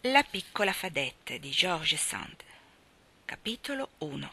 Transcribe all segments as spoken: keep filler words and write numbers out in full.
La piccola Fadette di George Sand. Capitolo uno.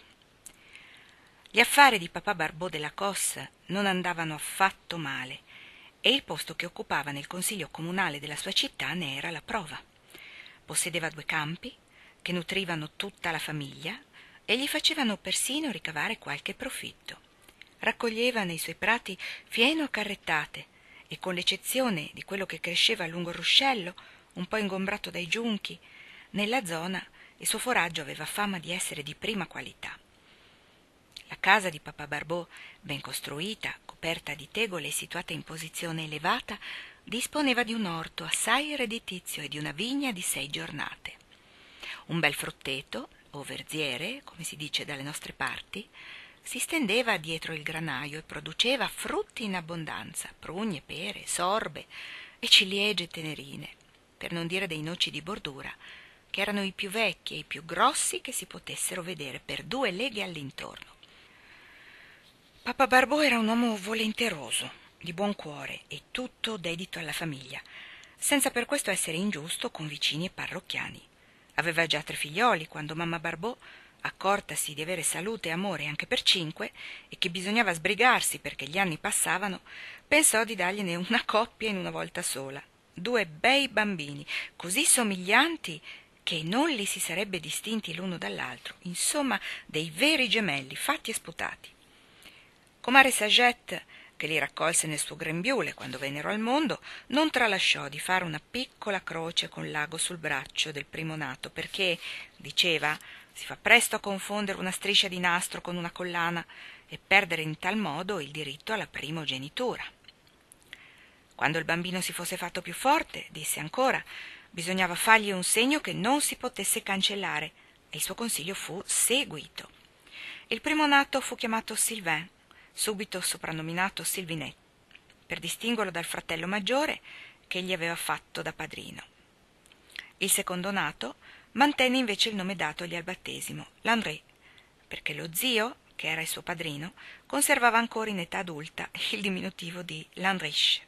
Gli affari di papà Barbeau della Cosse non andavano affatto male e il posto che occupava nel consiglio comunale della sua città ne era la prova. Possedeva due campi che nutrivano tutta la famiglia e gli facevano persino ricavare qualche profitto. Raccoglieva nei suoi prati fieno a carrettate e, con l'eccezione di quello che cresceva lungo il ruscello, un po' ingombrato dai giunchi, nella zona il suo foraggio aveva fama di essere di prima qualità. La casa di papà Barbeau, ben costruita, coperta di tegole e situata in posizione elevata, disponeva di un orto assai redditizio e di una vigna di sei giornate. Un bel frutteto, o verziere, come si dice dalle nostre parti, si stendeva dietro il granaio e produceva frutti in abbondanza, prugne, pere, sorbe e ciliegie tenerine, per non dire dei noci di bordura, che erano i più vecchi e i più grossi che si potessero vedere per due leghe all'intorno. Papà Barbeau era un uomo volenteroso, di buon cuore e tutto dedito alla famiglia, senza per questo essere ingiusto con vicini e parrocchiani. Aveva già tre figlioli quando mamma Barbeau, accortasi di avere salute e amore anche per cinque e che bisognava sbrigarsi perché gli anni passavano, pensò di dargliene una coppia in una volta sola. Due bei bambini, così somiglianti che non li si sarebbe distinti l'uno dall'altro, insomma dei veri gemelli, fatti e sputati. Comare Saget, che li raccolse nel suo grembiule quando vennero al mondo, non tralasciò di fare una piccola croce con l'ago sul braccio del primo nato, perché, diceva, si fa presto a confondere una striscia di nastro con una collana e perdere in tal modo il diritto alla primogenitura. Quando il bambino si fosse fatto più forte, disse ancora, bisognava fargli un segno che non si potesse cancellare, e il suo consiglio fu seguito. Il primo nato fu chiamato Sylvain, subito soprannominato Sylvinet, per distinguerlo dal fratello maggiore che gli aveva fatto da padrino. Il secondo nato mantenne invece il nome datogli al battesimo, Landry, perché lo zio, che era il suo padrino, conservava ancora in età adulta il diminutivo di Landrich.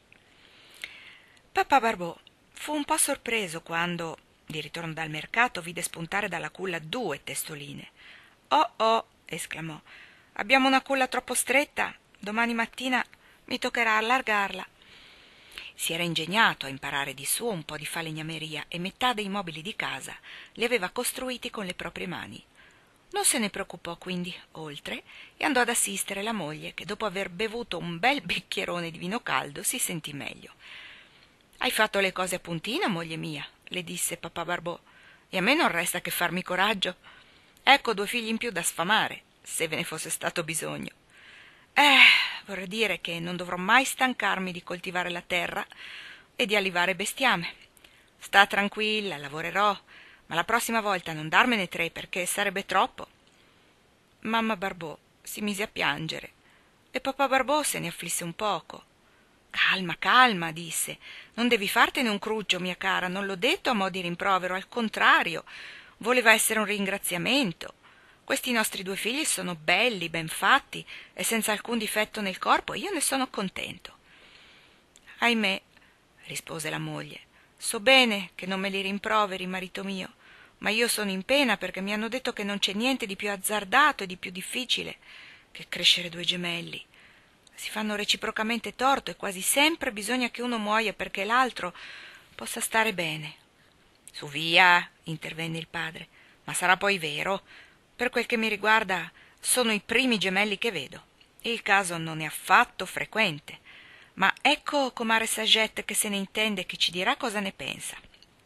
Papà Barbeau fu un po' sorpreso quando, di ritorno dal mercato, vide spuntare dalla culla due testoline. «Oh, oh!» esclamò. «Abbiamo una culla troppo stretta. Domani mattina mi toccherà allargarla». Si era ingegnato a imparare di suo un po' di falegnameria e metà dei mobili di casa li aveva costruiti con le proprie mani. Non se ne preoccupò quindi oltre e andò ad assistere la moglie, che dopo aver bevuto un bel bicchierone di vino caldo si sentì meglio. «Hai fatto le cose a puntina, moglie mia», le disse papà Barbeau, «e a me non resta che farmi coraggio. Ecco due figli in più da sfamare, se ve ne fosse stato bisogno. Eh, vorrei dire che non dovrò mai stancarmi di coltivare la terra e di allevare bestiame. Sta tranquilla, lavorerò, ma la prossima volta non darmene tre perché sarebbe troppo». Mamma Barbeau si mise a piangere e papà Barbeau se ne afflisse un poco. «Calma, calma», disse, «non devi fartene un cruccio, mia cara, non l'ho detto a mo' di rimprovero, al contrario, voleva essere un ringraziamento. Questi nostri due figli sono belli, ben fatti e senza alcun difetto nel corpo, e io ne sono contento». «Ahimè», rispose la moglie, «so bene che non me li rimproveri, marito mio, ma io sono in pena perché mi hanno detto che non c'è niente di più azzardato e di più difficile che crescere due gemelli. Si fanno reciprocamente torto e quasi sempre bisogna che uno muoia perché l'altro possa stare bene». «Su via», intervenne il padre, «ma sarà poi vero? Per quel che mi riguarda sono i primi gemelli che vedo. Il caso non è affatto frequente. Ma ecco comare Saget che se ne intende e che ci dirà cosa ne pensa».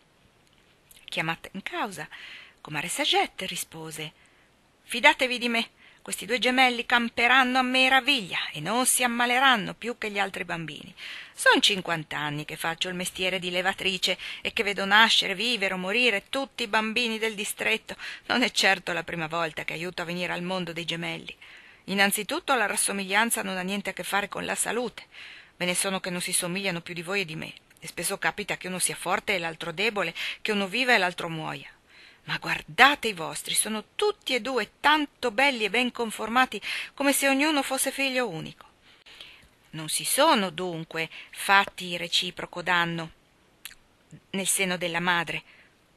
Chiamata in causa, comare Saget rispose: «Fidatevi di me, questi due gemelli camperanno a meraviglia e non si ammaleranno più che gli altri bambini. Son cinquant'anni che faccio il mestiere di levatrice e che vedo nascere, vivere o morire tutti i bambini del distretto. Non è certo la prima volta che aiuto a venire al mondo dei gemelli. Innanzitutto la rassomiglianza non ha niente a che fare con la salute. Ve ne sono che non si somigliano più di voi e di me, e spesso capita che uno sia forte e l'altro debole, che uno viva e l'altro muoia. Ma guardate i vostri, sono tutti e due tanto belli e ben conformati come se ognuno fosse figlio unico. Non si sono dunque fatti reciproco danno nel seno della madre,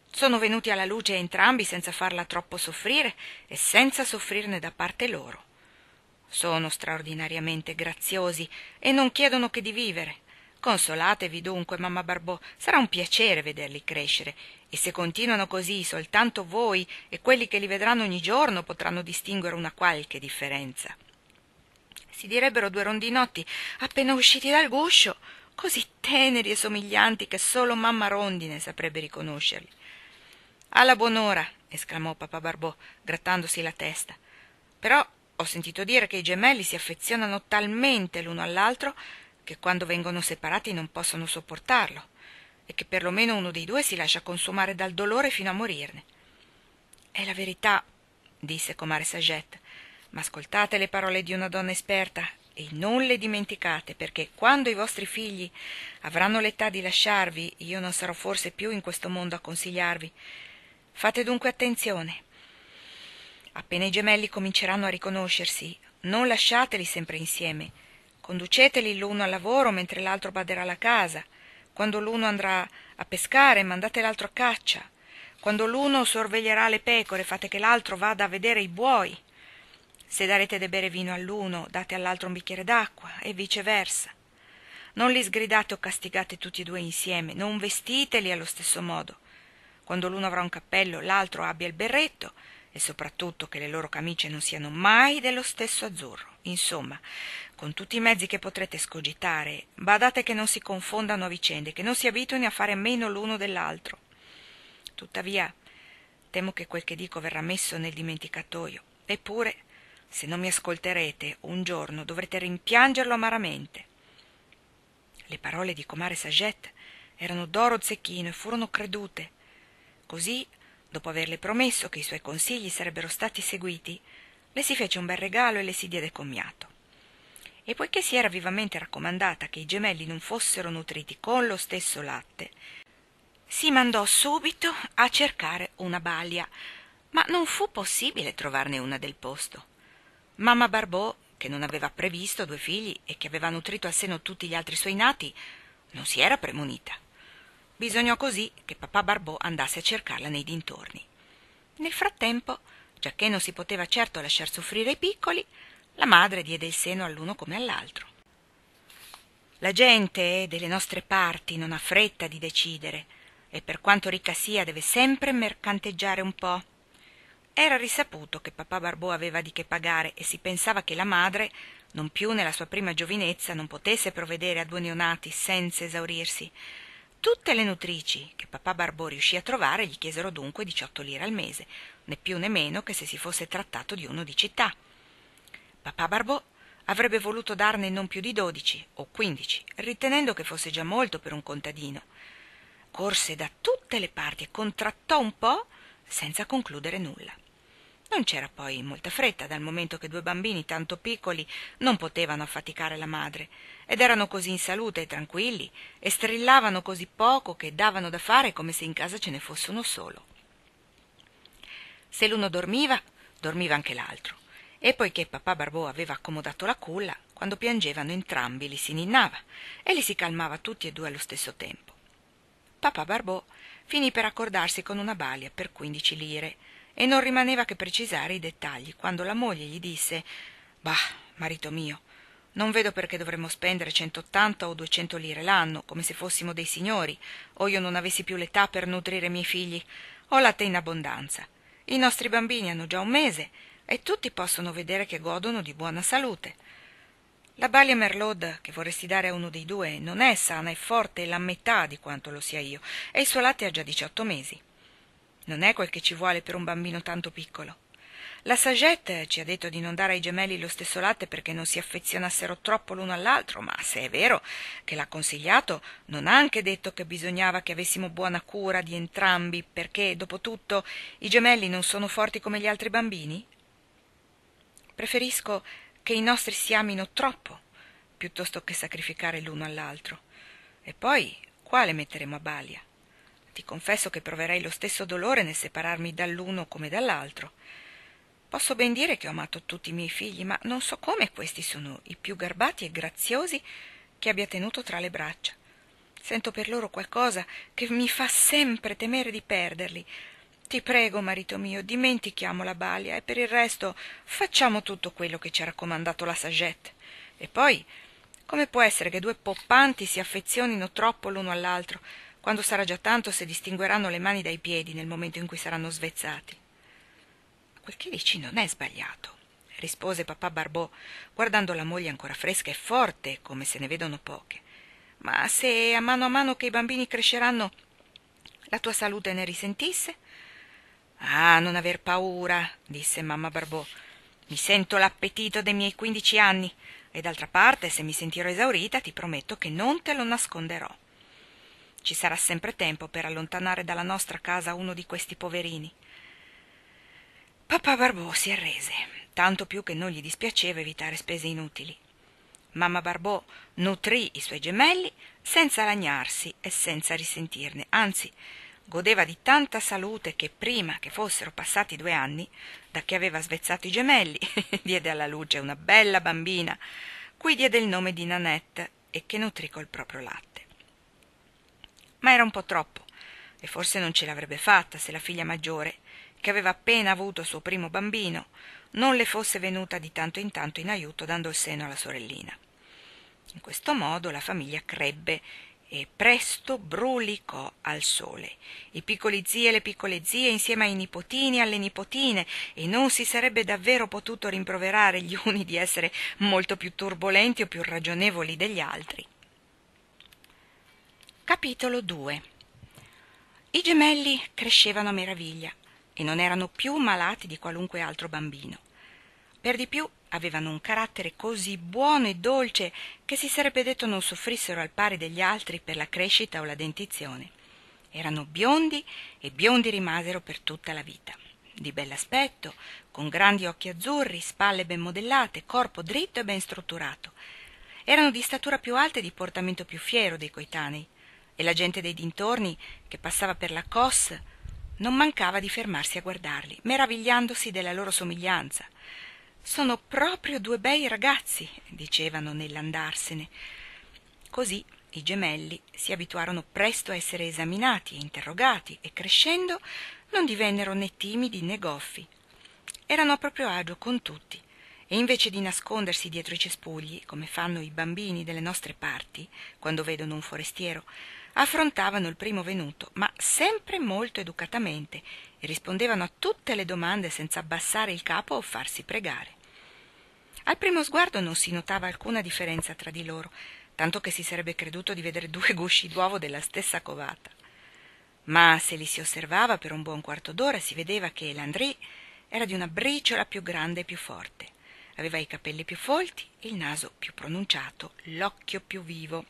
Sono venuti alla luce entrambi senza farla troppo soffrire e senza soffrirne da parte loro. Sono straordinariamente graziosi e non chiedono che di vivere. Consolatevi dunque, mamma Barbò, sarà un piacere vederli crescere, e se continuano così soltanto voi e quelli che li vedranno ogni giorno potranno distinguere una qualche differenza. Si direbbero due rondinotti appena usciti dal guscio, così teneri e somiglianti che solo mamma Rondine saprebbe riconoscerli. Alla buon'ora, esclamò papà Barbò, grattandosi la testa. Però ho sentito dire che i gemelli si affezionano talmente l'uno all'altro che quando vengono separati non possono sopportarlo, e che perlomeno uno dei due si lascia consumare dal dolore fino a morirne. È la verità, disse comare Saget, ma ascoltate le parole di una donna esperta e non le dimenticate, perché quando i vostri figli avranno l'età di lasciarvi, io non sarò forse più in questo mondo a consigliarvi. Fate dunque attenzione. Appena i gemelli cominceranno a riconoscersi, non lasciateli sempre insieme. Conduceteli l'uno al lavoro mentre l'altro baderà alla casa. Quando l'uno andrà a pescare, mandate l'altro a caccia. Quando l'uno sorveglierà le pecore, fate che l'altro vada a vedere i buoi. Se darete da bere vino all'uno, date all'altro un bicchiere d'acqua, e viceversa. Non li sgridate o castigate tutti e due insieme, non vestiteli allo stesso modo. Quando l'uno avrà un cappello, l'altro abbia il berretto, e soprattutto che le loro camicie non siano mai dello stesso azzurro. Insomma, con tutti i mezzi che potrete scogitare, badate che non si confondano a vicende, che non si abituino a fare a meno l'uno dell'altro. Tuttavia, temo che quel che dico verrà messo nel dimenticatoio. Eppure, se non mi ascolterete, un giorno dovrete rimpiangerlo amaramente. Le parole di comare Saget erano d'oro zecchino e furono credute. Così, dopo averle promesso che i suoi consigli sarebbero stati seguiti, le si fece un bel regalo e le si diede commiato. E poiché si era vivamente raccomandata che i gemelli non fossero nutriti con lo stesso latte, si mandò subito a cercare una balia, ma non fu possibile trovarne una del posto. Mamma Barbò, che non aveva previsto due figli e che aveva nutrito al seno tutti gli altri suoi nati, non si era premunita. Bisognò così che papà Barbò andasse a cercarla nei dintorni. Nel frattempo, giacché non si poteva certo lasciar soffrire i piccoli, la madre diede il seno all'uno come all'altro. La gente delle nostre parti non ha fretta di decidere, e per quanto ricca sia deve sempre mercanteggiare un po'. Era risaputo che papà Barbò aveva di che pagare e si pensava che la madre, non più nella sua prima giovinezza, non potesse provvedere a due neonati senza esaurirsi. Tutte le nutrici che papà Barbò riuscì a trovare gli chiesero dunque diciotto lire al mese, né più né meno che se si fosse trattato di uno di città. Papà Barbò avrebbe voluto darne non più di dodici o quindici, ritenendo che fosse già molto per un contadino. Corse da tutte le parti e contrattò un po' senza concludere nulla. Non c'era poi molta fretta, dal momento che due bambini tanto piccoli non potevano affaticare la madre, ed erano così in salute e tranquilli, e strillavano così poco che davano da fare come se in casa ce ne fosse uno solo. Se l'uno dormiva, dormiva anche l'altro, e poiché papà Barbò aveva accomodato la culla, quando piangevano entrambi li si ninnava e li si calmava tutti e due allo stesso tempo. Papà Barbò finì per accordarsi con una balia per quindici lire, e non rimaneva che precisare i dettagli, quando la moglie gli disse: «Bah, marito mio, non vedo perché dovremmo spendere centottanta o duecento lire l'anno, come se fossimo dei signori, o io non avessi più l'età per nutrire i miei figli. Ho latte in abbondanza. I nostri bambini hanno già un mese, e tutti possono vedere che godono di buona salute. La balia Merlot che vorresti dare a uno dei due non è sana e forte la metà di quanto lo sia io, e il suo latte ha già diciotto mesi. Non è quel che ci vuole per un bambino tanto piccolo. La Saget ci ha detto di non dare ai gemelli lo stesso latte perché non si affezionassero troppo l'uno all'altro, ma se è vero che l'ha consigliato, non ha anche detto che bisognava che avessimo buona cura di entrambi, perché, dopo tutto, i gemelli non sono forti come gli altri bambini? Preferisco che i nostri si amino troppo, piuttosto che sacrificare l'uno all'altro. E poi, quale metteremo a balia? Ti confesso che proverei lo stesso dolore nel separarmi dall'uno come dall'altro. Posso ben dire che ho amato tutti i miei figli, ma non so come questi sono i più garbati e graziosi che abbia tenuto tra le braccia. Sento per loro qualcosa che mi fa sempre temere di perderli. Ti prego, marito mio, dimentichiamo la balia e per il resto facciamo tutto quello che ci ha raccomandato la Saggette. E poi, come può essere che due poppanti si affezionino troppo l'uno all'altro, quando sarà già tanto se distingueranno le mani dai piedi nel momento in cui saranno svezzati? Quel che dici non è sbagliato, rispose papà Barbò, guardando la moglie ancora fresca e forte, come se ne vedono poche. Ma se a mano a mano che i bambini cresceranno la tua salute ne risentisse? Ah, non aver paura, disse mamma Barbò. Mi sento l'appetito dei miei quindici anni e d'altra parte, se mi sentirò esaurita, ti prometto che non te lo nasconderò. Ci sarà sempre tempo per allontanare dalla nostra casa uno di questi poverini. Papà Barbò si arrese, tanto più che non gli dispiaceva evitare spese inutili. Mamma Barbò nutrì i suoi gemelli senza lagnarsi e senza risentirne, anzi godeva di tanta salute che prima che fossero passati due anni da che aveva svezzato i gemelli diede alla luce una bella bambina, cui diede il nome di Nanette e che nutrì col proprio latte. Ma era un po' troppo e forse non ce l'avrebbe fatta se la figlia maggiore, che aveva appena avuto il suo primo bambino, non le fosse venuta di tanto in tanto in aiuto dando il seno alla sorellina. In questo modo la famiglia crebbe e presto brulicò al sole. I piccoli zii e le piccole zie insieme ai nipotini e alle nipotine, e non si sarebbe davvero potuto rimproverare gli uni di essere molto più turbolenti o più ragionevoli degli altri. Capitolo due. I gemelli crescevano a meraviglia e non erano più malati di qualunque altro bambino. Per di più avevano un carattere così buono e dolce che si sarebbe detto non soffrissero al pari degli altri per la crescita o la dentizione. Erano biondi e biondi rimasero per tutta la vita, di bell'aspetto, con grandi occhi azzurri, spalle ben modellate, corpo dritto e ben strutturato. Erano di statura più alta e di portamento più fiero dei coetanei, e la gente dei dintorni che passava per la Cos non mancava di fermarsi a guardarli, meravigliandosi della loro somiglianza. «Sono proprio due bei ragazzi», dicevano nell'andarsene. Così i gemelli si abituarono presto a essere esaminati e interrogati e crescendo non divennero né timidi né goffi. Erano a proprio agio con tutti e invece di nascondersi dietro i cespugli, come fanno i bambini delle nostre parti quando vedono un forestiero, affrontavano il primo venuto, ma sempre molto educatamente, e rispondevano a tutte le domande senza abbassare il capo o farsi pregare. Al primo sguardo non si notava alcuna differenza tra di loro, tanto che si sarebbe creduto di vedere due gusci d'uovo della stessa covata. Ma se li si osservava per un buon quarto d'ora si vedeva che Landry era di una briciola più grande e più forte. Aveva i capelli più folti, il naso più pronunciato, l'occhio più vivo.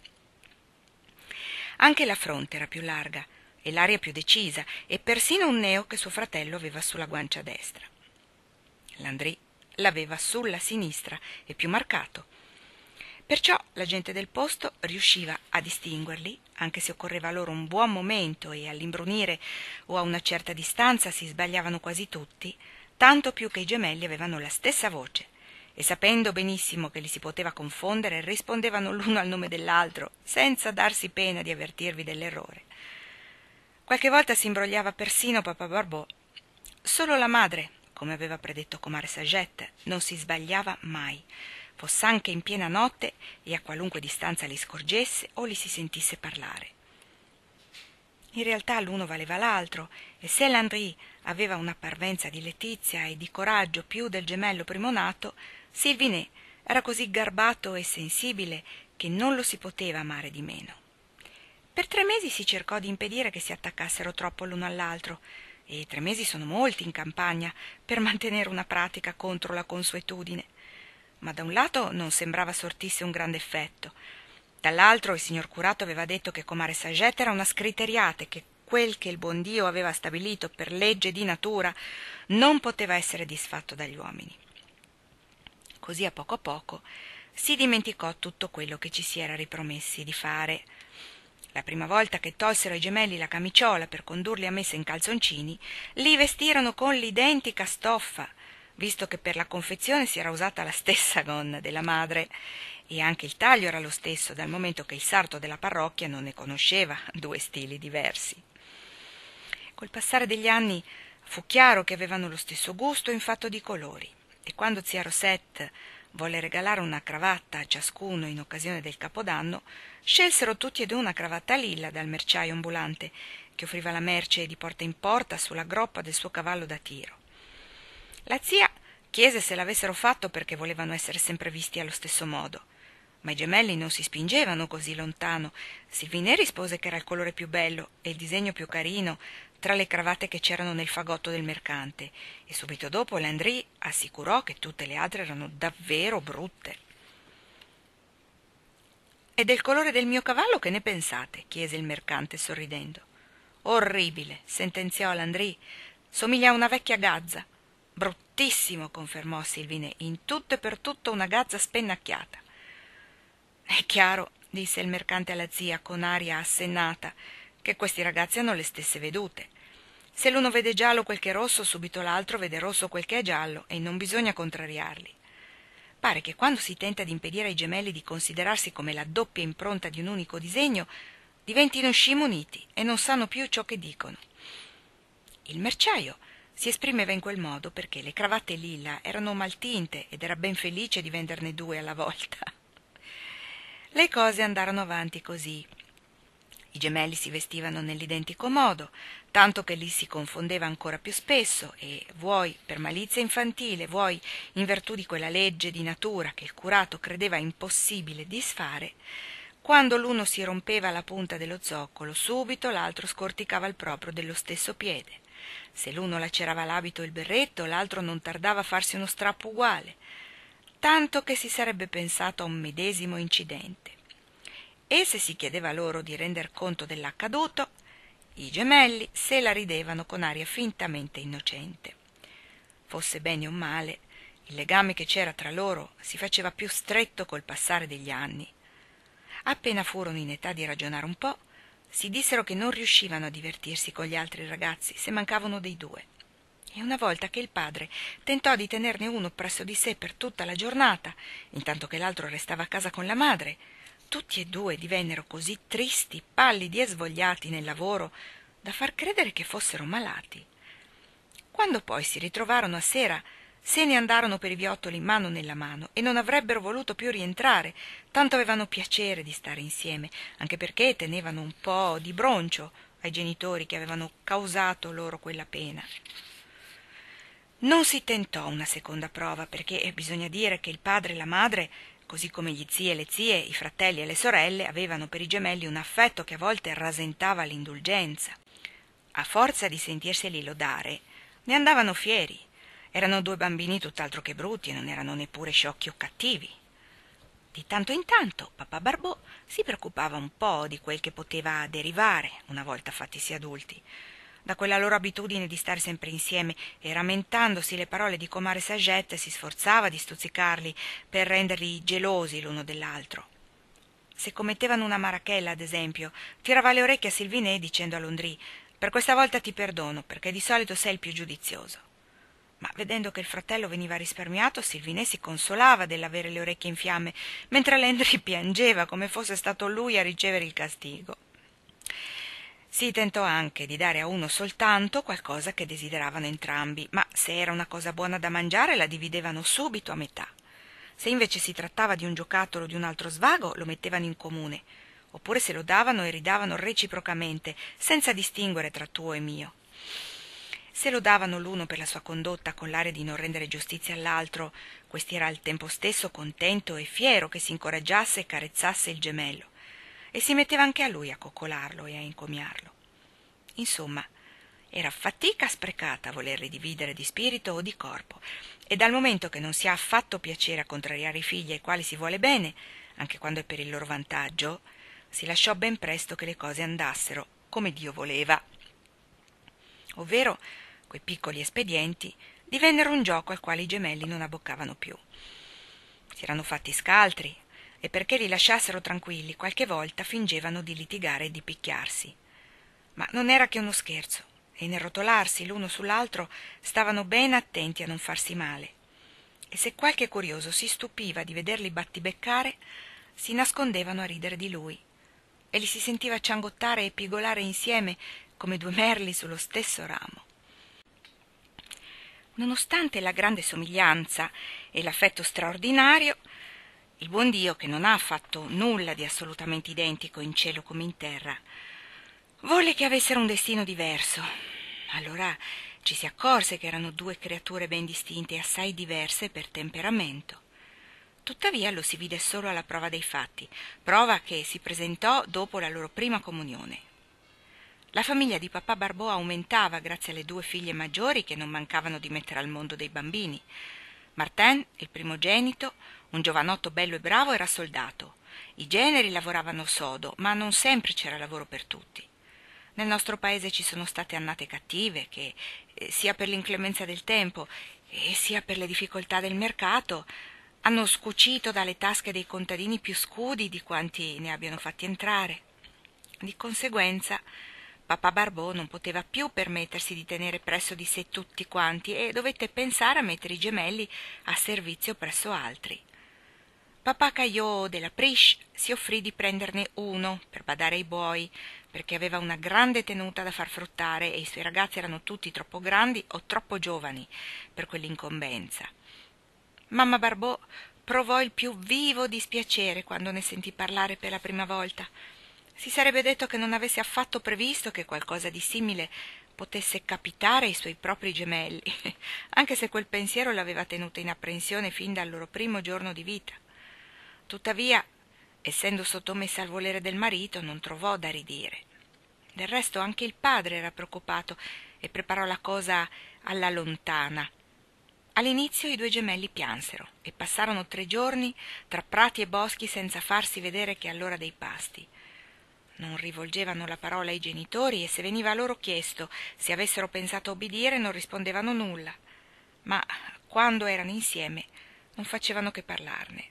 Anche la fronte era più larga e l'aria più decisa, e persino un neo che suo fratello aveva sulla guancia destra. Landry l'aveva sulla sinistra e più marcato. Perciò la gente del posto riusciva a distinguerli, anche se occorreva loro un buon momento e all'imbrunire o a una certa distanza si sbagliavano quasi tutti, tanto più che i gemelli avevano la stessa voce e sapendo benissimo che li si poteva confondere rispondevano l'uno al nome dell'altro senza darsi pena di avvertirvi dell'errore. Qualche volta si imbrogliava persino papà Barbò. Solo la madre, come aveva predetto comare Saggette, non si sbagliava mai, foss'anche in piena notte e a qualunque distanza li scorgesse o li si sentisse parlare. In realtà l'uno valeva l'altro, e se Landry aveva una parvenza di letizia e di coraggio più del gemello primonato, Sylvinet era così garbato e sensibile che non lo si poteva amare di meno. Per tre mesi si cercò di impedire che si attaccassero troppo l'uno all'altro, e tre mesi sono molti in campagna per mantenere una pratica contro la consuetudine. Ma da un lato non sembrava sortisse un grande effetto, dall'altro il signor curato aveva detto che comare Saggette era una scriteriata e che quel che il buon Dio aveva stabilito per legge di natura non poteva essere disfatto dagli uomini. Così a poco a poco si dimenticò tutto quello che ci si era ripromessi di fare. La prima volta che tolsero ai gemelli la camiciola per condurli a messa in calzoncini, li vestirono con l'identica stoffa, visto che per la confezione si era usata la stessa gonna della madre, e anche il taglio era lo stesso, dal momento che il sarto della parrocchia non ne conosceva due stili diversi. Col passare degli anni fu chiaro che avevano lo stesso gusto in fatto di colori, e quando zia Rosette volle regalare una cravatta a ciascuno in occasione del Capodanno, scelsero tutti e due una cravatta lilla dal merciaio ambulante, che offriva la merce di porta in porta sulla groppa del suo cavallo da tiro. La zia chiese se l'avessero fatto perché volevano essere sempre visti allo stesso modo, ma i gemelli non si spingevano così lontano. Silvinè rispose che era il colore più bello e il disegno più carino tra le cravatte che c'erano nel fagotto del mercante, e subito dopo Landry assicurò che tutte le altre erano davvero brutte. «E del colore del mio cavallo che ne pensate?» chiese il mercante sorridendo. «Orribile», sentenziò Landry, «somiglia a una vecchia gazza». «Bruttissimo», confermò Silvinè, «in tutto e per tutto una gazza spennacchiata». «È chiaro», disse il mercante alla zia con aria assennata, «che questi ragazzi hanno le stesse vedute. Se l'uno vede giallo quel che è rosso, subito l'altro vede rosso quel che è giallo, e non bisogna contrariarli. Pare che quando si tenta di impedire ai gemelli di considerarsi come la doppia impronta di un unico disegno, diventino scimuniti e non sanno più ciò che dicono». Il merciaio si esprimeva in quel modo perché le cravatte lilla erano mal tinte ed era ben felice di venderne due alla volta. Le cose andarono avanti così. I gemelli si vestivano nell'identico modo, tanto che li si confondeva ancora più spesso e, vuoi per malizia infantile, vuoi in virtù di quella legge di natura che il curato credeva impossibile disfare, quando l'uno si rompeva la punta dello zoccolo, subito l'altro scorticava il proprio dello stesso piede. Se l'uno lacerava l'abito o il berretto, l'altro non tardava a farsi uno strappo uguale, tanto che si sarebbe pensato a un medesimo incidente. E se si chiedeva loro di render conto dell'accaduto, i gemelli se la ridevano con aria fintamente innocente. Fosse bene o male, il legame che c'era tra loro si faceva più stretto col passare degli anni. Appena furono in età di ragionare un po', si dissero che non riuscivano a divertirsi con gli altri ragazzi se mancavano dei due. E una volta che il padre tentò di tenerne uno presso di sé per tutta la giornata, intanto che l'altro restava a casa con la madre, tutti e due divennero così tristi, pallidi e svogliati nel lavoro da far credere che fossero malati. Quando poi si ritrovarono a sera, se ne andarono per i viottoli mano nella mano e non avrebbero voluto più rientrare, tanto avevano piacere di stare insieme, anche perché tenevano un po' di broncio ai genitori che avevano causato loro quella pena. Non si tentò una seconda prova, perché bisogna dire che il padre e la madre, così come gli zii e le zie, i fratelli e le sorelle, avevano per i gemelli un affetto che a volte rasentava l'indulgenza. A forza di sentirseli lodare, ne andavano fieri. Erano due bambini tutt'altro che brutti e non erano neppure sciocchi o cattivi. Di tanto in tanto papà Barbò si preoccupava un po' di quel che poteva derivare, una volta fattisi adulti, da quella loro abitudine di stare sempre insieme, e rammentandosi le parole di comare Sagette si sforzava di stuzzicarli per renderli gelosi l'uno dell'altro. Se commettevano una marachella, ad esempio, tirava le orecchie a Silvinè dicendo a Landry: «Per questa volta ti perdono, perché di solito sei il più giudizioso». Ma vedendo che il fratello veniva risparmiato, Silvinè si consolava dell'avere le orecchie in fiamme, mentre Landry piangeva come fosse stato lui a ricevere il castigo. Si tentò anche di dare a uno soltanto qualcosa che desideravano entrambi, ma se era una cosa buona da mangiare la dividevano subito a metà. Se invece si trattava di un giocattolo o di un altro svago, lo mettevano in comune, oppure se lo davano e ridavano reciprocamente, senza distinguere tra tuo e mio. Se lo davano l'uno per la sua condotta con l'aria di non rendere giustizia all'altro, questi era al tempo stesso contento e fiero che si incoraggiasse e carezzasse il gemello, e si metteva anche a lui a coccolarlo e a encomiarlo. Insomma, era fatica sprecata volerli dividere di spirito o di corpo, e dal momento che non si ha affatto piacere a contrariare i figli ai quali si vuole bene, anche quando è per il loro vantaggio, si lasciò ben presto che le cose andassero come Dio voleva. Ovvero, quei piccoli espedienti divennero un gioco al quale i gemelli non abboccavano più. Si erano fatti scaltri, e perché li lasciassero tranquilli qualche volta fingevano di litigare e di picchiarsi. Ma non era che uno scherzo, e nel rotolarsi l'uno sull'altro stavano ben attenti a non farsi male. e se qualche curioso si stupiva di vederli battibeccare, si nascondevano a ridere di lui, e li si sentiva ciangottare e pigolare insieme come due merli sullo stesso ramo. Nonostante la grande somiglianza e l'affetto straordinario, il buon Dio, che non ha fatto nulla di assolutamente identico in cielo come in terra, volle che avessero un destino diverso. Allora ci si accorse che erano due creature ben distinte e assai diverse per temperamento. Tuttavia lo si vide solo alla prova dei fatti, prova che si presentò dopo la loro prima comunione. La famiglia di papà Barbò aumentava grazie alle due figlie maggiori che non mancavano di mettere al mondo dei bambini. Martin, il primogenito, un giovanotto bello e bravo, era soldato. I generi lavoravano sodo, ma non sempre c'era lavoro per tutti. Nel nostro paese ci sono state annate cattive che, eh, sia per l'inclemenza del tempo e sia per le difficoltà del mercato, hanno scucito dalle tasche dei contadini più scudi di quanti ne abbiano fatti entrare. Di conseguenza papà Barbò non poteva più permettersi di tenere presso di sé tutti quanti e dovette pensare a mettere i gemelli a servizio presso altri. Papà Caillot della Priche si offrì di prenderne uno per badare ai buoi, perché aveva una grande tenuta da far fruttare e i suoi ragazzi erano tutti troppo grandi o troppo giovani per quell'incombenza. Mamma Barbò provò il più vivo dispiacere quando ne sentì parlare per la prima volta. Si sarebbe detto che non avesse affatto previsto che qualcosa di simile potesse capitare ai suoi propri gemelli, anche se quel pensiero l'aveva tenuta in apprensione fin dal loro primo giorno di vita. Tuttavia, essendo sottomessa al volere del marito, non trovò da ridire. Del resto anche il padre era preoccupato e preparò la cosa alla lontana. All'inizio i due gemelli piansero e passarono tre giorni tra prati e boschi senza farsi vedere che all'ora dei pasti. Non rivolgevano la parola ai genitori e se veniva loro chiesto se avessero pensato a obbedire non rispondevano nulla, ma quando erano insieme non facevano che parlarne.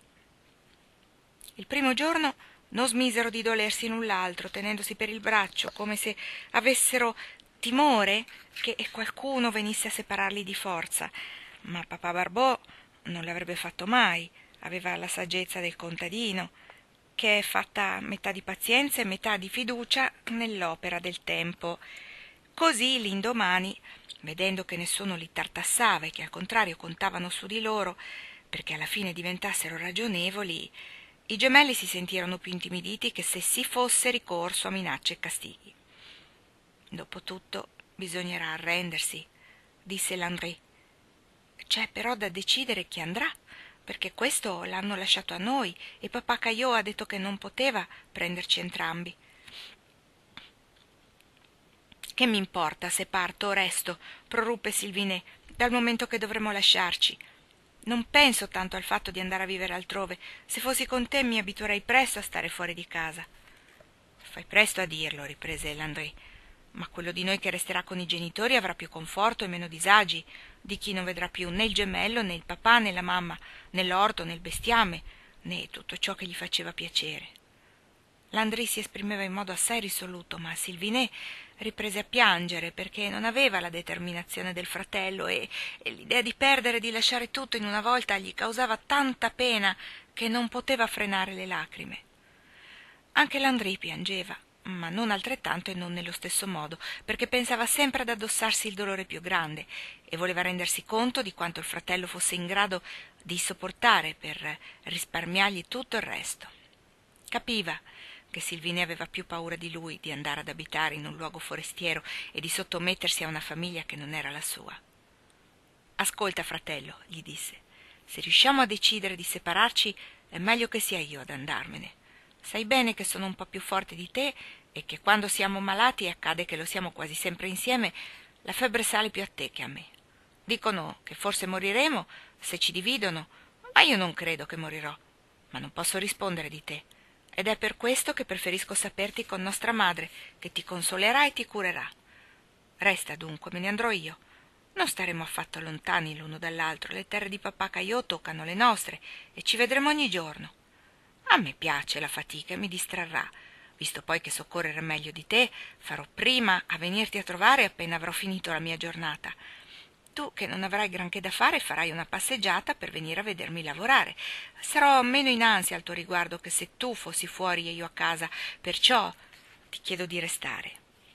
Il primo giorno non smisero di dolersi l'un l'altro, tenendosi per il braccio, come se avessero timore che qualcuno venisse a separarli di forza, ma papà Barbò non l'avrebbe fatto mai, aveva la saggezza del contadino, che è fatta metà di pazienza e metà di fiducia nell'opera del tempo. Così l'indomani, vedendo che nessuno li tartassava e che al contrario contavano su di loro perché alla fine diventassero ragionevoli, i gemelli si sentirono più intimiditi che se si fosse ricorso a minacce e castighi. Dopotutto bisognerà arrendersi, disse Landry. C'è però da decidere chi andrà, perché questo l'hanno lasciato a noi e papà Caillot ha detto che non poteva prenderci entrambi. Che m'importa se parto o resto, proruppe Sylvinet, dal momento che dovremo lasciarci. Non penso tanto al fatto di andare a vivere altrove. Se fossi con te mi abituerei presto a stare fuori di casa. Fai presto a dirlo, riprese Landry, ma quello di noi che resterà con i genitori avrà più conforto e meno disagi di chi non vedrà più né il gemello, né il papà, né la mamma, né l'orto, né il bestiame, né tutto ciò che gli faceva piacere. Landry si esprimeva in modo assai risoluto, ma Sylvinet riprese a piangere perché non aveva la determinazione del fratello e, e l'idea di perdere e di lasciare tutto in una volta gli causava tanta pena che non poteva frenare le lacrime. Anche Landry piangeva, ma non altrettanto e non nello stesso modo, perché pensava sempre ad addossarsi il dolore più grande e voleva rendersi conto di quanto il fratello fosse in grado di sopportare per risparmiargli tutto il resto. Capiva che Sylvinet aveva più paura di lui di andare ad abitare in un luogo forestiero e di sottomettersi a una famiglia che non era la sua. «Ascolta, fratello», gli disse, «se riusciamo a decidere di separarci è meglio che sia io ad andarmene. Sai bene che sono un po' più forte di te e che quando siamo malati, e accade che lo siamo quasi sempre insieme, la febbre sale più a te che a me. Dicono che forse moriremo se ci dividono, ma io non credo che morirò. Ma non posso rispondere di te. Ed è per questo che preferisco saperti con nostra madre, che ti consolerà e ti curerà. Resta dunque, me ne andrò io. Non staremo affatto lontani l'uno dall'altro, le terre di papà Caillot toccano le nostre e ci vedremo ogni giorno. A me piace la fatica e mi distrarrà. Visto poi che soccorrere meglio di te, farò prima a venirti a trovare appena avrò finito la mia giornata. tu che non avrai granché da fare e farai una passeggiata per venire a vedermi lavorare. Sarò meno in ansia al tuo riguardo che se tu fossi fuori e io a casa, perciò ti chiedo di restare.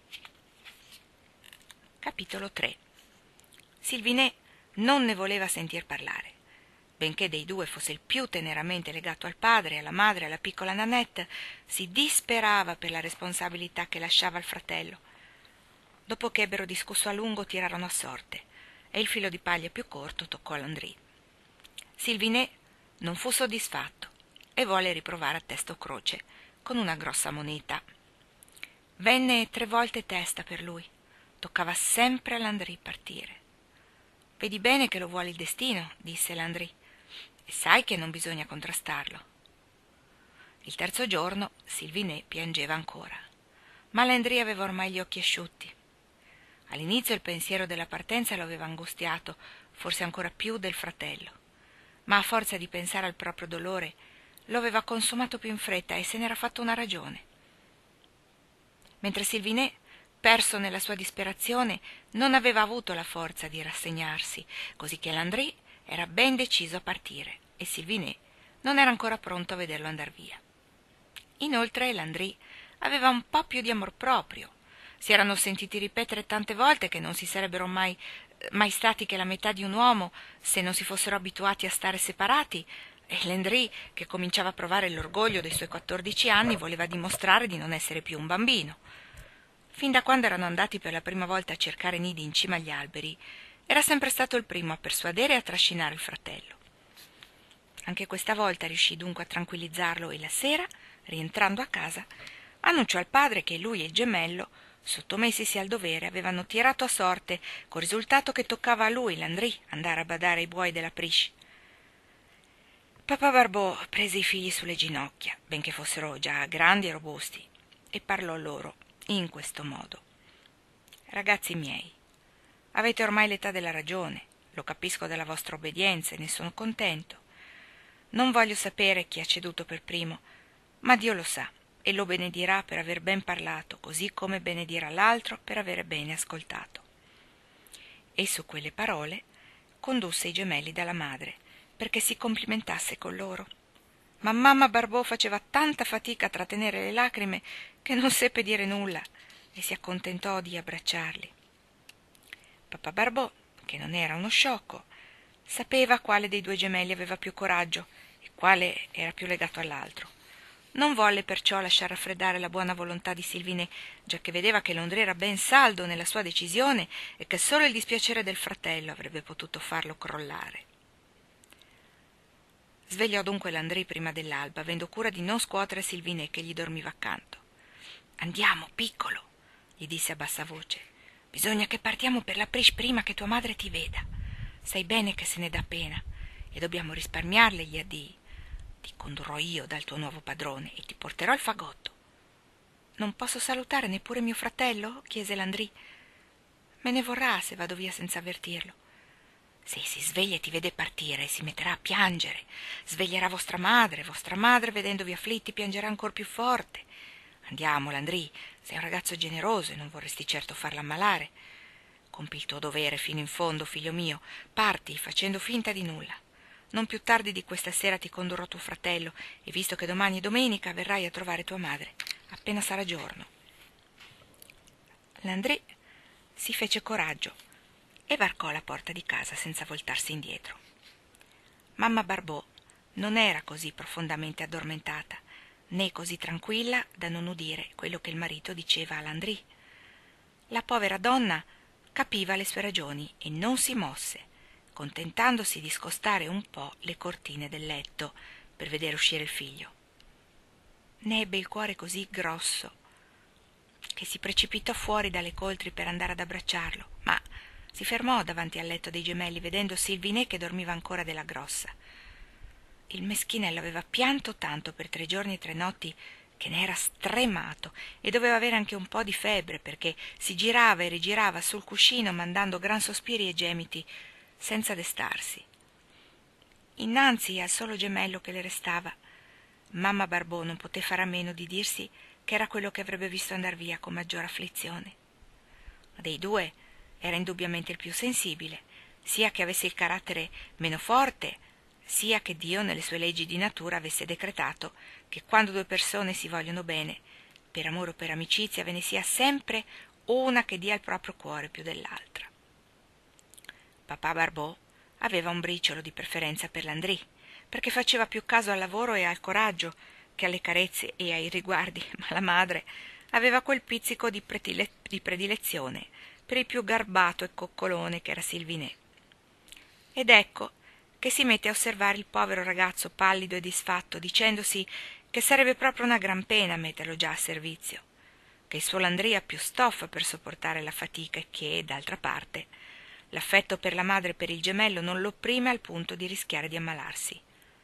Capitolo tre. Sylvinet non ne voleva sentir parlare. Benché dei due fosse il più teneramente legato al padre, alla madre e alla piccola Nanette, si disperava per la responsabilità che lasciava al fratello. Dopo che ebbero discusso a lungo, tirarono a sorte, e il filo di paglia più corto toccò a Landry. Sylvinet non fu soddisfatto e volle riprovare a testa o croce, con una grossa moneta. Venne tre volte testa per lui. Toccava sempre a Landry partire. «Vedi bene che lo vuole il destino», disse Landry, «e sai che non bisogna contrastarlo». Il terzo giorno Sylvinet piangeva ancora, ma Landry aveva ormai gli occhi asciutti. All'inizio il pensiero della partenza lo aveva angustiato, forse ancora più del fratello, ma a forza di pensare al proprio dolore lo aveva consumato più in fretta e se n'era fatto una ragione. Mentre Sylvinet, perso nella sua disperazione, non aveva avuto la forza di rassegnarsi, così che Landry era ben deciso a partire e Sylvinet non era ancora pronto a vederlo andar via. Inoltre Landry aveva un po' più di amor proprio. Si erano sentiti ripetere tante volte che non si sarebbero mai, mai stati che la metà di un uomo se non si fossero abituati a stare separati, e Landry, che cominciava a provare l'orgoglio dei suoi quattordici anni, voleva dimostrare di non essere più un bambino. Fin da quando erano andati per la prima volta a cercare nidi in cima agli alberi, era sempre stato il primo a persuadere e a trascinare il fratello. Anche questa volta riuscì dunque a tranquillizzarlo e la sera, rientrando a casa, annunciò al padre che lui e il gemello, sottomessisi al dovere, avevano tirato a sorte, col risultato che toccava a lui, Landry, andare a badare ai buoi della Priche. Papà Barbeau prese i figli sulle ginocchia, benché fossero già grandi e robusti, e parlò loro in questo modo. «Ragazzi miei, avete ormai l'età della ragione, lo capisco dalla vostra obbedienza e ne sono contento. Non voglio sapere chi ha ceduto per primo, ma Dio lo sa e lo benedirà per aver ben parlato, così come benedirà l'altro per avere bene ascoltato». E su quelle parole condusse i gemelli dalla madre perché si complimentasse con loro. Ma mamma Barbeau faceva tanta fatica a trattenere le lacrime che non seppe dire nulla e si accontentò di abbracciarli. Papà Barbeau, che non era uno sciocco, sapeva quale dei due gemelli aveva più coraggio e quale era più legato all'altro. Non volle perciò lasciar raffreddare la buona volontà di Sylvinet, giacché vedeva che Landry era ben saldo nella sua decisione e che solo il dispiacere del fratello avrebbe potuto farlo crollare. Svegliò dunque Landry prima dell'alba, avendo cura di non scuotere Sylvinet che gli dormiva accanto. «Andiamo, piccolo», gli disse a bassa voce. «Bisogna che partiamo per la Priche prima che tua madre ti veda. Sai bene che se ne dà pena e dobbiamo risparmiarle gli addii. Ti condurrò io dal tuo nuovo padrone e ti porterò il fagotto». «Non posso salutare neppure mio fratello?» chiese Landry. «Me ne vorrà se vado via senza avvertirlo». «Se si sveglia e ti vede partire, si metterà a piangere. Sveglierà vostra madre, vostra madre, vedendovi afflitti, piangerà ancor più forte. Andiamo, Landry, sei un ragazzo generoso e non vorresti certo farla ammalare. Compi il tuo dovere fino in fondo, figlio mio. Parti, facendo finta di nulla. Non più tardi di questa sera ti condurrò tuo fratello e, visto che domani è domenica, verrai a trovare tua madre, appena sarà giorno». Landry si fece coraggio e varcò la porta di casa senza voltarsi indietro. Mamma Barbeau non era così profondamente addormentata, né così tranquilla da non udire quello che il marito diceva a Landry. La povera donna capiva le sue ragioni e non si mosse, contentandosi di scostare un po' le cortine del letto per vedere uscire il figlio. Ne ebbe il cuore così grosso che si precipitò fuori dalle coltri per andare ad abbracciarlo, ma si fermò davanti al letto dei gemelli vedendo Sylvinet che dormiva ancora della grossa. Il meschinello aveva pianto tanto per tre giorni e tre notti che ne era stremato e doveva avere anche un po' di febbre perché si girava e rigirava sul cuscino mandando gran sospiri e gemiti senza destarsi. Innanzi al solo gemello che le restava, mamma Barbeau non poté fare a meno di dirsi che era quello che avrebbe visto andar via con maggior afflizione. Dei due era indubbiamente il più sensibile sia che avesse il carattere meno forte, sia che Dio nelle sue leggi di natura avesse decretato che quando due persone si vogliono bene, per amore o per amicizia, ve ne sia sempre una che dia il proprio cuore più dell'altra. Papà Barbeau aveva un briciolo di preferenza per Landry, perché faceva più caso al lavoro e al coraggio che alle carezze e ai riguardi, ma la madre aveva quel pizzico di, pretile- di predilezione per il più garbato e coccolone che era Sylvinet. Ed ecco che si mette a osservare il povero ragazzo pallido e disfatto, dicendosi che sarebbe proprio una gran pena metterlo già a servizio, che il suo Landry ha più stoffa per sopportare la fatica e che, d'altra parte, l'affetto per la madre e per il gemello non lo opprime al punto di rischiare di ammalarsi.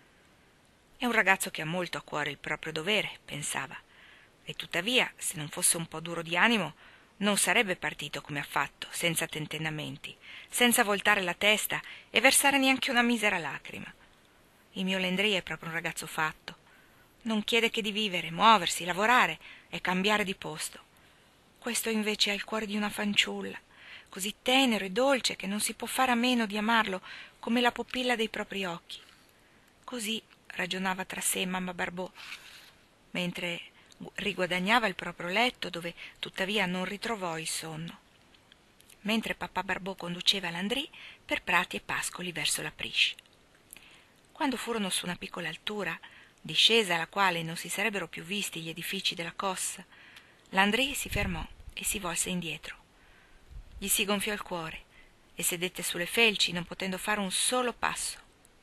È un ragazzo che ha molto a cuore il proprio dovere, pensava, e tuttavia, se non fosse un po' duro di animo, non sarebbe partito come ha fatto, senza tentennamenti, senza voltare la testa e versare neanche una misera lacrima. Il mio Landry è proprio un ragazzo fatto. Non chiede che di vivere, muoversi, lavorare e cambiare di posto. Questo invece ha il cuore di una fanciulla, così tenero e dolce che non si può fare a meno di amarlo come la pupilla dei propri occhi. Così ragionava tra sé mamma Barbeau, mentre riguadagnava il proprio letto, dove tuttavia non ritrovò il sonno, mentre papà Barbeau conduceva Landry per prati e pascoli verso la Priche. Quando furono su una piccola altura, discesa alla quale non si sarebbero più visti gli edifici della Cosse, Landry si fermò e si volse indietro. Gli si gonfiò il cuore e sedette sulle felci, non potendo fare un solo passo.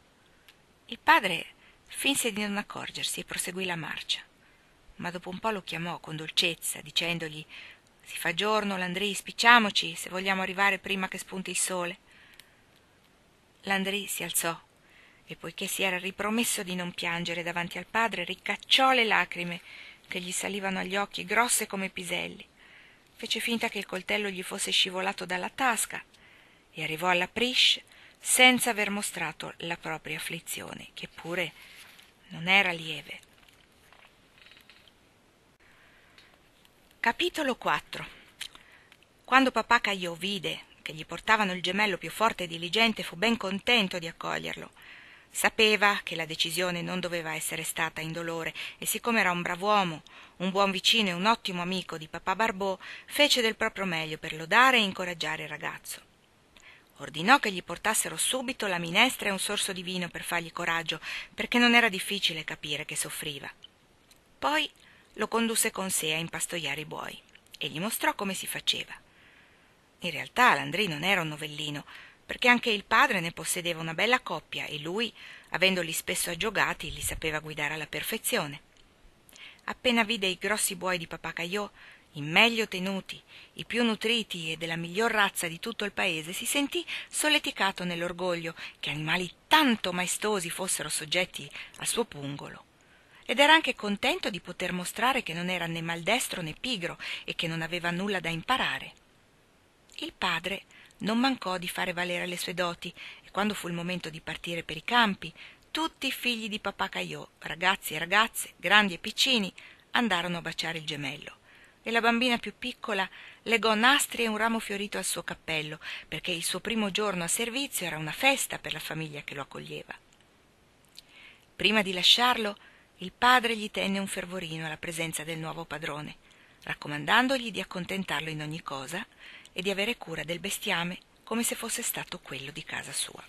Il padre finse di non accorgersi e proseguì la marcia, ma dopo un po' lo chiamò con dolcezza, dicendogli: «Si fa giorno, Landry, spicciamoci, se vogliamo arrivare prima che spunti il sole». Landry si alzò e, poiché si era ripromesso di non piangere davanti al padre, ricacciò le lacrime che gli salivano agli occhi grosse come piselli, fece finta che il coltello gli fosse scivolato dalla tasca e arrivò alla Priche senza aver mostrato la propria afflizione, che pure non era lieve. Capitolo quattro. Quando papà Caillot vide che gli portavano il gemello più forte e diligente, fu ben contento di accoglierlo. Sapeva che la decisione non doveva essere stata indolore e, siccome era un brav'uomo, un buon vicino e un ottimo amico di papà Barbeau, fece del proprio meglio per lodare e incoraggiare il ragazzo. Ordinò che gli portassero subito la minestra e un sorso di vino per fargli coraggio, perché non era difficile capire che soffriva. Poi lo condusse con sé a impastoiare i buoi e gli mostrò come si faceva. In realtà Landry non era un novellino, perché anche il padre ne possedeva una bella coppia e lui, avendoli spesso aggiogati, li sapeva guidare alla perfezione. Appena vide i grossi buoi di papà Caillot, i meglio tenuti, i più nutriti e della miglior razza di tutto il paese, si sentì solleticato nell'orgoglio che animali tanto maestosi fossero soggetti al suo pungolo. Ed era anche contento di poter mostrare che non era né maldestro né pigro e che non aveva nulla da imparare. Il padre non mancò di fare valere le sue doti e quando fu il momento di partire per i campi, tutti i figli di papà Caillot, ragazzi e ragazze, grandi e piccini, andarono a baciare il gemello e la bambina più piccola legò nastri e un ramo fiorito al suo cappello, perché il suo primo giorno a servizio era una festa per la famiglia che lo accoglieva. Prima di lasciarlo, il padre gli tenne un fervorino alla presenza del nuovo padrone, raccomandandogli di accontentarlo in ogni cosa e di avere cura del bestiame come se fosse stato quello di casa sua.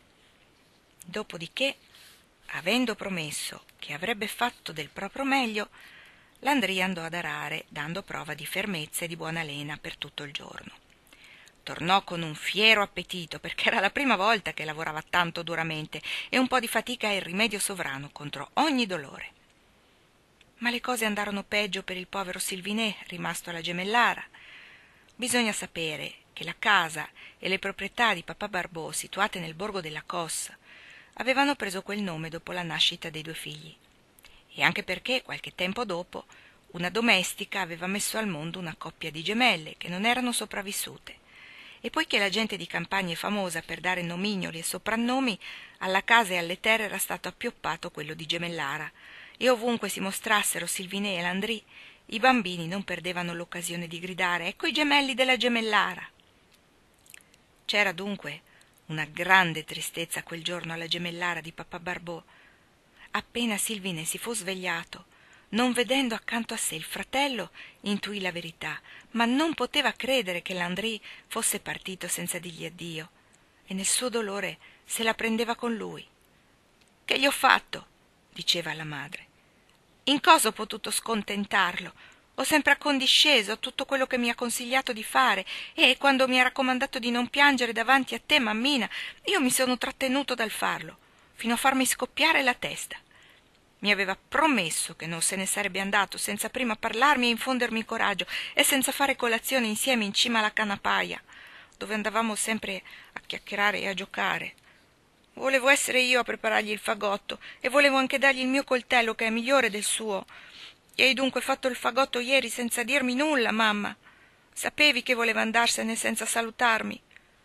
Dopodiché, avendo promesso che avrebbe fatto del proprio meglio, Landry andò ad arare, dando prova di fermezza e di buona lena per tutto il giorno. Tornò con un fiero appetito, perché era la prima volta che lavorava tanto duramente e un po' di fatica è il rimedio sovrano contro ogni dolore. Ma le cose andarono peggio per il povero Sylvinet, rimasto alla gemellara. Bisogna sapere che la casa e le proprietà di papà Barbeau, situate nel borgo della Cosse, avevano preso quel nome dopo la nascita dei due figli, e anche perché, qualche tempo dopo, una domestica aveva messo al mondo una coppia di gemelle che non erano sopravvissute, e poiché la gente di campagna è famosa per dare nomignoli e soprannomi, alla casa e alle terre era stato appioppato quello di gemellara, e ovunque si mostrassero Sylvinet e Landry, i bambini non perdevano l'occasione di gridare: «Ecco i gemelli della gemellara!». C'era dunque Una grande tristezza quel giorno alla gemellara di papà Barbò. Appena Sylvine si fu svegliato, non vedendo accanto a sé il fratello, intuì la verità, ma non poteva credere che Landry fosse partito senza dirgli addio, e nel suo dolore se la prendeva con lui. «Che gli ho fatto?» diceva alla madre. «In cosa ho potuto scontentarlo? Ho sempre accondisceso a tutto quello che mi ha consigliato di fare e, quando mi ha raccomandato di non piangere davanti a te, mammina, io mi sono trattenuto dal farlo, fino a farmi scoppiare la testa. Mi aveva promesso che non se ne sarebbe andato senza prima parlarmi e infondermi coraggio e senza fare colazione insieme in cima alla canapaia, dove andavamo sempre a chiacchierare e a giocare. Volevo essere io a preparargli il fagotto e volevo anche dargli il mio coltello, che è migliore del suo. Gli hai dunque fatto il fagotto ieri senza dirmi nulla, mamma? Sapevi che voleva andarsene senza salutarmi?»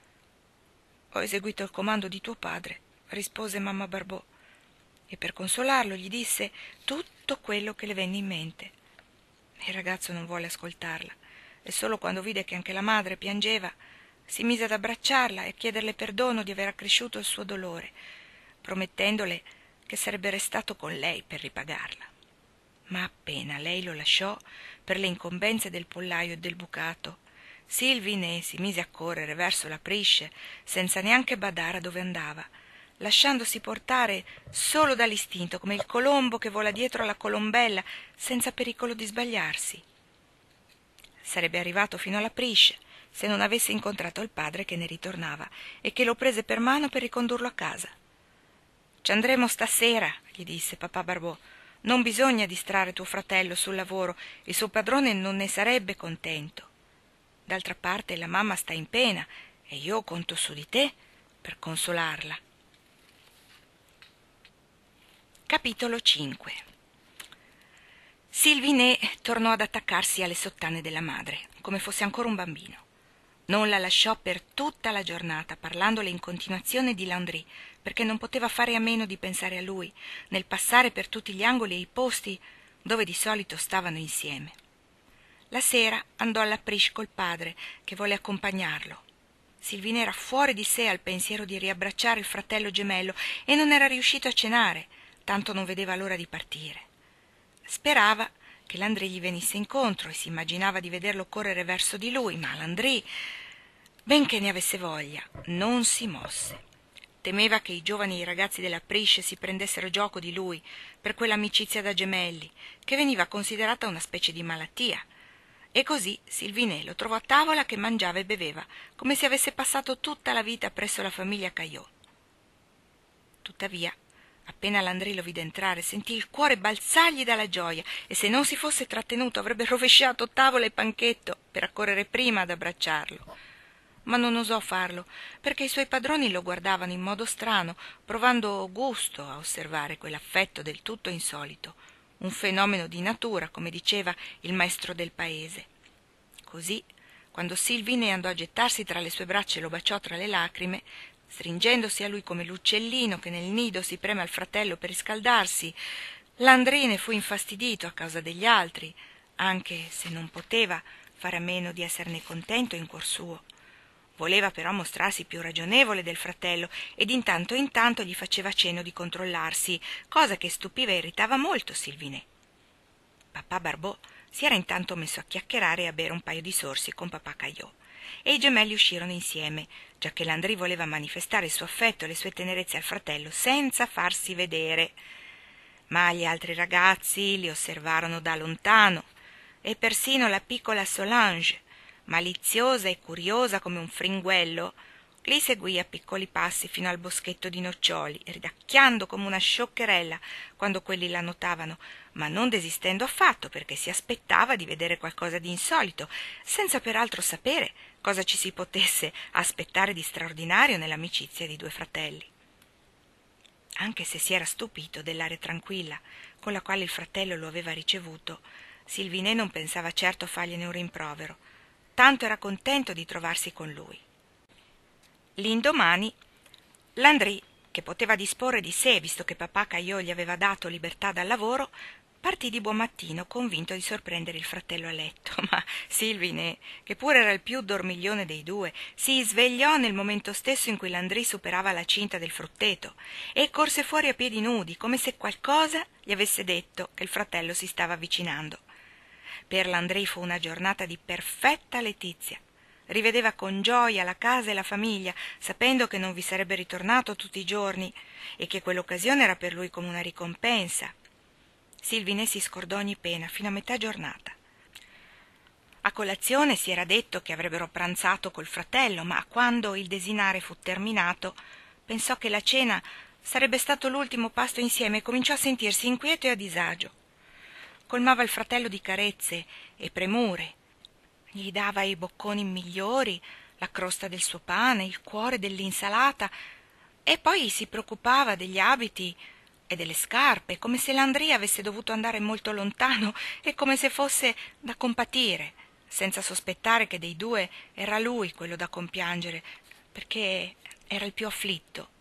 «Ho eseguito il comando di tuo padre», rispose mamma Barbò, e per consolarlo gli disse tutto quello che le venne in mente. Il ragazzo non volle ascoltarla, e solo quando vide che anche la madre piangeva si mise ad abbracciarla e a chiederle perdono di aver accresciuto il suo dolore, promettendole che sarebbe restato con lei per ripagarla. Ma appena lei lo lasciò per le incombenze del pollaio e del bucato, Sylvine si mise a correre verso la Prisce senza neanche badare a dove andava, lasciandosi portare solo dall'istinto, come il colombo che vola dietro alla colombella senza pericolo di sbagliarsi. Sarebbe arrivato fino alla Prisce se non avesse incontrato il padre che ne ritornava e che lo prese per mano per ricondurlo a casa. «Ci andremo stasera», gli disse papà Barbò. «Non bisogna distrarre tuo fratello sul lavoro, il suo padrone non ne sarebbe contento. D'altra parte la mamma sta in pena e io conto su di te per consolarla». Capitolo cinque. Sylvine tornò ad attaccarsi alle sottane della madre, come fosse ancora un bambino. Non la lasciò per tutta la giornata, parlandole in continuazione di Landry, perché non poteva fare a meno di pensare a lui, nel passare per tutti gli angoli e i posti dove di solito stavano insieme. La sera andò alla Prisce col padre, che volle accompagnarlo. Sylvine era fuori di sé al pensiero di riabbracciare il fratello gemello e non era riuscito a cenare, tanto non vedeva l'ora di partire. Sperava che Landry gli venisse incontro e si immaginava di vederlo correre verso di lui, ma Landry, benché ne avesse voglia, non si mosse. Temeva che i giovani ragazzi della Prisce si prendessero gioco di lui per quell'amicizia da gemelli, che veniva considerata una specie di malattia. E così Sylvine lo trovò a tavola che mangiava e beveva, come se avesse passato tutta la vita presso la famiglia Caillot. Tuttavia, appena Landry lo vide entrare, sentì il cuore balzargli dalla gioia e se non si fosse trattenuto avrebbe rovesciato tavola e panchetto per accorrere prima ad abbracciarlo. Ma non osò farlo, perché i suoi padroni lo guardavano in modo strano, provando gusto a osservare quell'affetto del tutto insolito, un fenomeno di natura, come diceva il maestro del paese. Così, quando Sylvine andò a gettarsi tra le sue braccia e lo baciò tra le lacrime, stringendosi a lui come l'uccellino che nel nido si preme al fratello per riscaldarsi, Landry ne fu infastidito a causa degli altri, anche se non poteva fare a meno di esserne contento in cuor suo. Voleva però mostrarsi più ragionevole del fratello e di intanto in tanto gli faceva cenno di controllarsi, cosa che stupiva e irritava molto Sylvine. Papà Barbò si era intanto messo a chiacchierare e a bere un paio di sorsi con papà Caillot, e i gemelli uscirono insieme, giacché Landry voleva manifestare il suo affetto e le sue tenerezze al fratello senza farsi vedere. Ma gli altri ragazzi li osservarono da lontano, e persino la piccola Solange, maliziosa e curiosa come un fringuello, li seguì a piccoli passi fino al boschetto di noccioli, ridacchiando come una scioccherella quando quelli la notavano, ma non desistendo affatto perché si aspettava di vedere qualcosa di insolito, senza peraltro sapere cosa ci si potesse aspettare di straordinario nell'amicizia di due fratelli. Anche se si era stupito dell'aria tranquilla con la quale il fratello lo aveva ricevuto, Sylvine non pensava certo a fargliene un rimprovero, tanto era contento di trovarsi con lui. L'indomani Landry, che poteva disporre di sé visto che papà Caillot gli aveva dato libertà dal lavoro, partì di buon mattino, convinto di sorprendere il fratello a letto, ma Silvine, che pure era il più dormiglione dei due, si svegliò nel momento stesso in cui Landry superava la cinta del frutteto e corse fuori a piedi nudi, come se qualcosa gli avesse detto che il fratello si stava avvicinando. Per Landry fu una giornata di perfetta letizia. Rivedeva con gioia la casa e la famiglia, sapendo che non vi sarebbe ritornato tutti i giorni e che quell'occasione era per lui come una ricompensa. Silvine si scordò ogni pena fino a metà giornata. A colazione si era detto che avrebbero pranzato col fratello, ma quando il desinare fu terminato pensò che la cena sarebbe stato l'ultimo pasto insieme e cominciò a sentirsi inquieto e a disagio. Colmava il fratello di carezze e premure, gli dava i bocconi migliori, la crosta del suo pane, il cuore dell'insalata, e poi si preoccupava degli abiti e delle scarpe, come se Landry avesse dovuto andare molto lontano e come se fosse da compatire, senza sospettare che dei due era lui quello da compiangere, perché era il più afflitto.